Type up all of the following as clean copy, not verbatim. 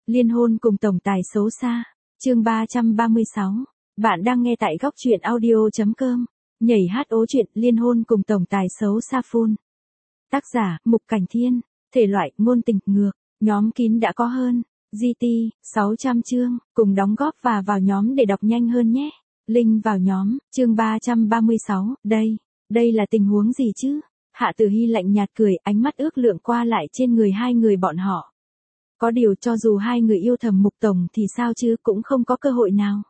Liên hôn cùng tổng tài xấu xa. Chương 336. Bạn đang nghe tại góc truyện audio.com. Nhảy hát ố chuyện liên hôn cùng tổng tài xấu xa full. Tác giả, Mục Cảnh Thiên. Thể loại, ngôn tình, ngược. Nhóm kín đã có hơn. GT, 600 chương. Cùng đóng góp và vào nhóm để đọc nhanh hơn nhé. Link vào nhóm. Chương 336. Đây là tình huống gì chứ? Hạ Tử Hy lạnh nhạt cười, ánh mắt ước lượng qua lại trên người hai người bọn họ. Có điều cho dù hai người yêu thầm Mục tổng thì sao chứ, cũng không có cơ hội nào.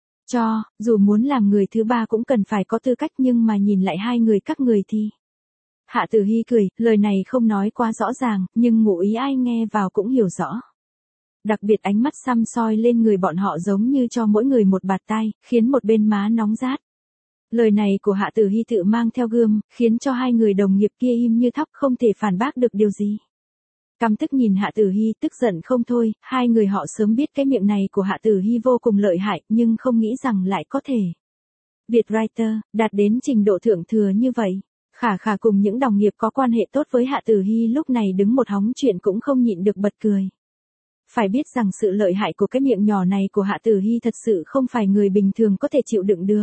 Dù muốn làm người thứ ba cũng cần phải có tư cách, nhưng mà nhìn lại hai người các người thì... Hạ Tử Hy cười, lời này không nói quá rõ ràng, nhưng ngụ ý ai nghe vào cũng hiểu rõ. Đặc biệt ánh mắt săm soi lên người bọn họ giống như cho mỗi người một bạt tai, khiến một bên má nóng rát. Lời này của Hạ Tử Hy tự mang theo gươm, khiến cho hai người đồng nghiệp kia im như thóc, không thể phản bác được điều gì. Căm tức nhìn Hạ Tử Hy, tức giận không thôi, hai người họ sớm biết cái miệng này của Hạ Tử Hy vô cùng lợi hại, nhưng không nghĩ rằng lại có thể. Vietwriter, đạt đến trình độ thượng thừa như vậy. Khả cùng những đồng nghiệp có quan hệ tốt với Hạ Tử Hy lúc này đứng một hóng chuyện cũng không nhịn được bật cười. Phải biết rằng sự lợi hại của cái miệng nhỏ này của Hạ Tử Hy thật sự không phải người bình thường có thể chịu đựng được.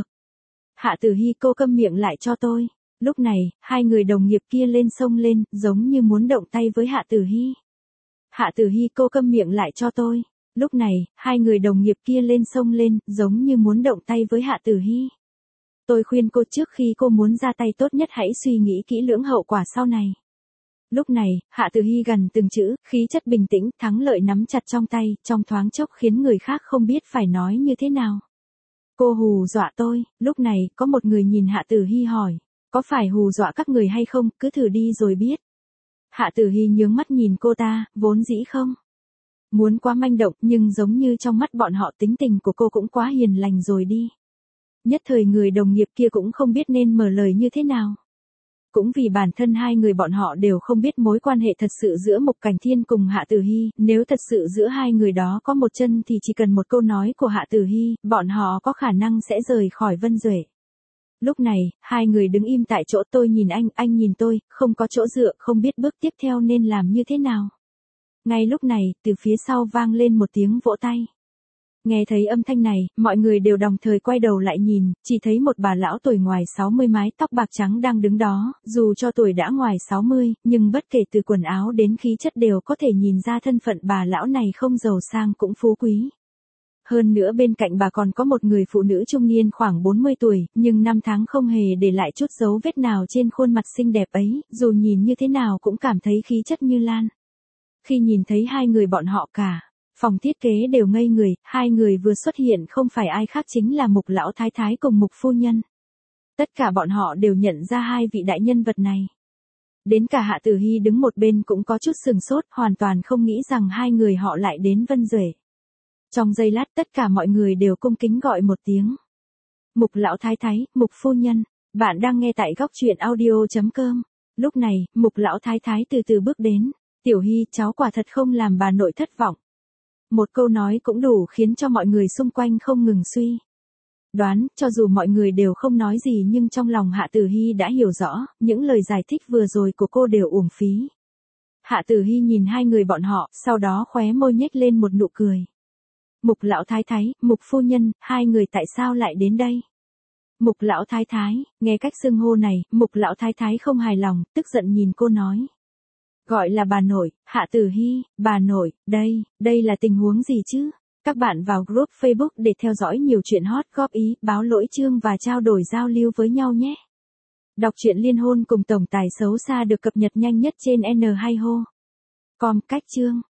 Hạ Tử Hy, cô câm miệng lại cho tôi. Lúc này, hai người đồng nghiệp kia lên xông lên, giống như muốn động tay với Hạ Tử Hy. Hạ Tử Hy, cô câm miệng lại cho tôi. Lúc này, hai người đồng nghiệp kia lên xông lên, giống như muốn động tay với Hạ Tử Hy. Tôi khuyên cô trước khi cô muốn ra tay tốt nhất hãy suy nghĩ kỹ lưỡng hậu quả sau này. Lúc này, Hạ Tử Hy gần từng chữ, khí chất bình tĩnh, thắng lợi nắm chặt trong tay, trong thoáng chốc khiến người khác không biết phải nói như thế nào. Cô hù dọa tôi. Lúc này, có một người nhìn Hạ Tử Hy hỏi. Có phải hù dọa các người hay không, cứ thử đi rồi biết. Hạ Tử Hy nhướng mắt nhìn cô ta, vốn dĩ không muốn quá manh động, nhưng giống như trong mắt bọn họ tính tình của cô cũng quá hiền lành rồi đi. Nhất thời người đồng nghiệp kia cũng không biết nên mở lời như thế nào. Cũng vì bản thân hai người bọn họ đều không biết mối quan hệ thật sự giữa Mục Cảnh Thiên cùng Hạ Tử Hy, nếu thật sự giữa hai người đó có một chân thì chỉ cần một câu nói của Hạ Tử Hy, bọn họ có khả năng sẽ rời khỏi Vân Duệ. Lúc này, hai người đứng im tại chỗ, tôi nhìn anh nhìn tôi, không có chỗ dựa, không biết bước tiếp theo nên làm như thế nào. Ngay lúc này, từ phía sau vang lên một tiếng vỗ tay. Nghe thấy âm thanh này, mọi người đều đồng thời quay đầu lại nhìn, chỉ thấy một bà lão tuổi ngoài 60 mái tóc bạc trắng đang đứng đó, dù cho tuổi đã ngoài 60, nhưng bất kể từ quần áo đến khí chất đều có thể nhìn ra thân phận bà lão này không giàu sang cũng phú quý. Hơn nữa bên cạnh bà còn có một người phụ nữ trung niên khoảng 40 tuổi, nhưng năm tháng không hề để lại chút dấu vết nào trên khuôn mặt xinh đẹp ấy, dù nhìn như thế nào cũng cảm thấy khí chất như lan. Khi nhìn thấy hai người bọn họ cả phòng thiết kế đều ngây người, hai người vừa xuất hiện không phải ai khác chính là Mục lão thái thái cùng Mục phu nhân. Tất cả bọn họ đều nhận ra hai vị đại nhân vật này. Đến cả Hạ Tử Hy đứng một bên cũng có chút sừng sốt, hoàn toàn không nghĩ rằng hai người họ lại đến Vân Duệ. Trong giây lát tất cả mọi người đều cung kính gọi một tiếng. Mục lão thái thái, Mục phu nhân, bạn đang nghe tại góc truyện audio.com. Lúc này, Mục lão thái thái từ từ bước đến. Tiểu Hy, cháu quả thật không làm bà nội thất vọng. Một câu nói cũng đủ khiến cho mọi người xung quanh không ngừng suy đoán, cho dù mọi người đều không nói gì nhưng trong lòng Hạ Tử Hy đã hiểu rõ, những lời giải thích vừa rồi của cô đều uổng phí. Hạ Tử Hy nhìn hai người bọn họ, sau đó khóe môi nhếch lên một nụ cười. Mục lão thái thái, Mục phu nhân, hai người tại sao lại đến đây? Mục lão thái thái, nghe cách xưng hô này, Mục lão thái thái không hài lòng, tức giận nhìn cô nói. Gọi là bà nội, Hạ Tử Hy, bà nội, đây là tình huống gì chứ? Các bạn vào group Facebook để theo dõi nhiều chuyện hot, góp ý, báo lỗi chương và trao đổi giao lưu với nhau nhé. Đọc truyện liên hôn cùng tổng tài xấu xa được cập nhật nhanh nhất trên N2Ho.com. Cách chương.